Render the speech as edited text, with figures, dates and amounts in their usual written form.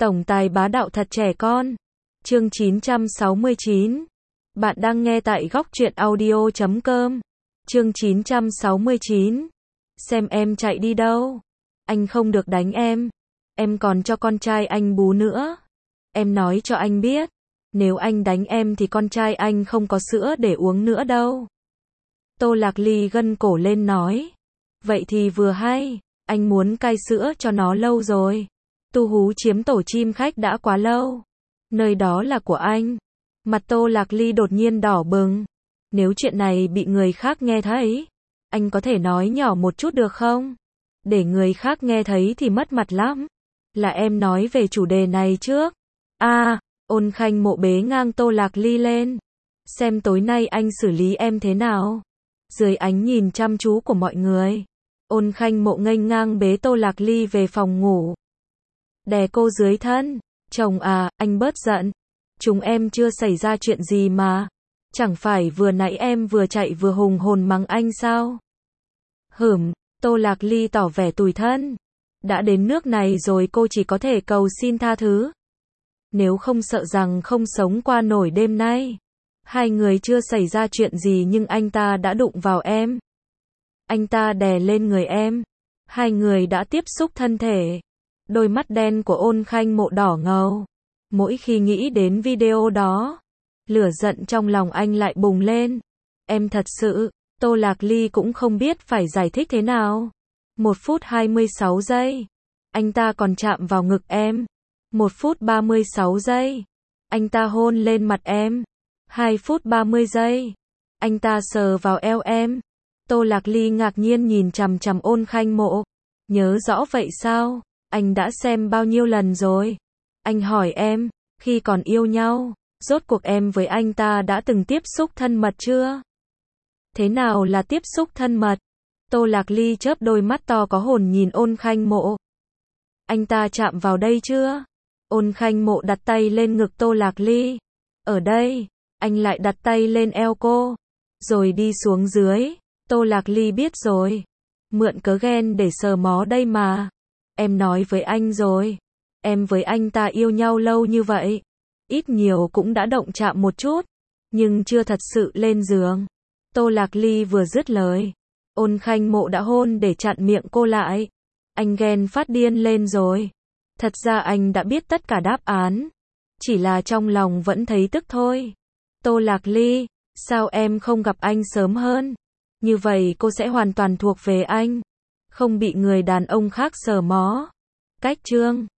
Tổng tài bá đạo thật trẻ con. Chương 969. Bạn đang nghe tại góc truyện audio.com. Chương 969. Xem em chạy đi đâu. Anh không được đánh em. Em còn cho con trai anh bú nữa. Em nói cho anh biết. Nếu anh đánh em thì con trai anh không có sữa để uống nữa đâu. Tô Lạc Ly gân cổ lên nói. Vậy thì vừa hay. Anh muốn cai sữa cho nó lâu rồi. Tu Hú chiếm tổ chim khách đã quá lâu. Nơi đó là của anh. Mặt Tô Lạc Ly đột nhiên đỏ bừng. Nếu chuyện này bị người khác nghe thấy, anh có thể nói nhỏ một chút được không? Để người khác nghe thấy thì mất mặt lắm. Là em nói về chủ đề này trước. Ôn Khanh Mộ bế ngang Tô Lạc Ly lên. Xem tối nay anh xử lý em thế nào. Dưới ánh nhìn chăm chú của mọi người, Ôn Khanh Mộ nghênh ngang bế Tô Lạc Ly về phòng ngủ. Đè cô dưới thân. Chồng à, anh bớt giận. Chúng em chưa xảy ra chuyện gì mà. Chẳng phải vừa nãy em vừa chạy vừa hùng hồn mắng anh sao? Tô Lạc Ly tỏ vẻ tủi thân. Đã đến nước này rồi cô chỉ có thể cầu xin tha thứ. Nếu không sợ rằng không sống qua nổi đêm nay. Hai người chưa xảy ra chuyện gì nhưng anh ta đã đụng vào em. Anh ta đè lên người em. Hai người đã tiếp xúc thân thể. Đôi mắt đen của Ôn Khanh Mộ đỏ ngầu. Mỗi khi nghĩ đến video đó, lửa giận trong lòng anh lại bùng lên. Em thật sự, Tô Lạc Ly cũng không biết phải giải thích thế nào. 1 phút 26 giây. Anh ta còn chạm vào ngực em. 1 phút 36 giây. Anh ta hôn lên mặt em. 2 phút 30 giây. Anh ta sờ vào eo em. Tô Lạc Ly ngạc nhiên nhìn chằm chằm Ôn Khanh Mộ. Nhớ rõ vậy sao? Anh đã xem bao nhiêu lần rồi? Anh hỏi em, khi còn yêu nhau, rốt cuộc em với anh ta đã từng tiếp xúc thân mật chưa? Thế nào là tiếp xúc thân mật? Tô Lạc Ly chớp đôi mắt to có hồn nhìn Ôn Khanh Mộ. Anh ta chạm vào đây chưa? Ôn Khanh Mộ đặt tay lên ngực Tô Lạc Ly. Ở đây, anh lại đặt tay lên eo cô. Rồi đi xuống dưới. Tô Lạc Ly biết rồi. Mượn cớ ghen để sờ mó đây mà. Em nói với anh rồi. Em với anh ta yêu nhau lâu như vậy. Ít nhiều cũng đã động chạm một chút. Nhưng chưa thật sự lên giường. Tô Lạc Ly vừa dứt lời. Ôn Khanh Mộ đã hôn để chặn miệng cô lại. Anh ghen phát điên lên rồi. Thật ra anh đã biết tất cả đáp án. Chỉ là trong lòng vẫn thấy tức thôi. Tô Lạc Ly, sao em không gặp anh sớm hơn? Như vậy cô sẽ hoàn toàn thuộc về anh. Không bị người đàn ông khác sờ mó. Cách chương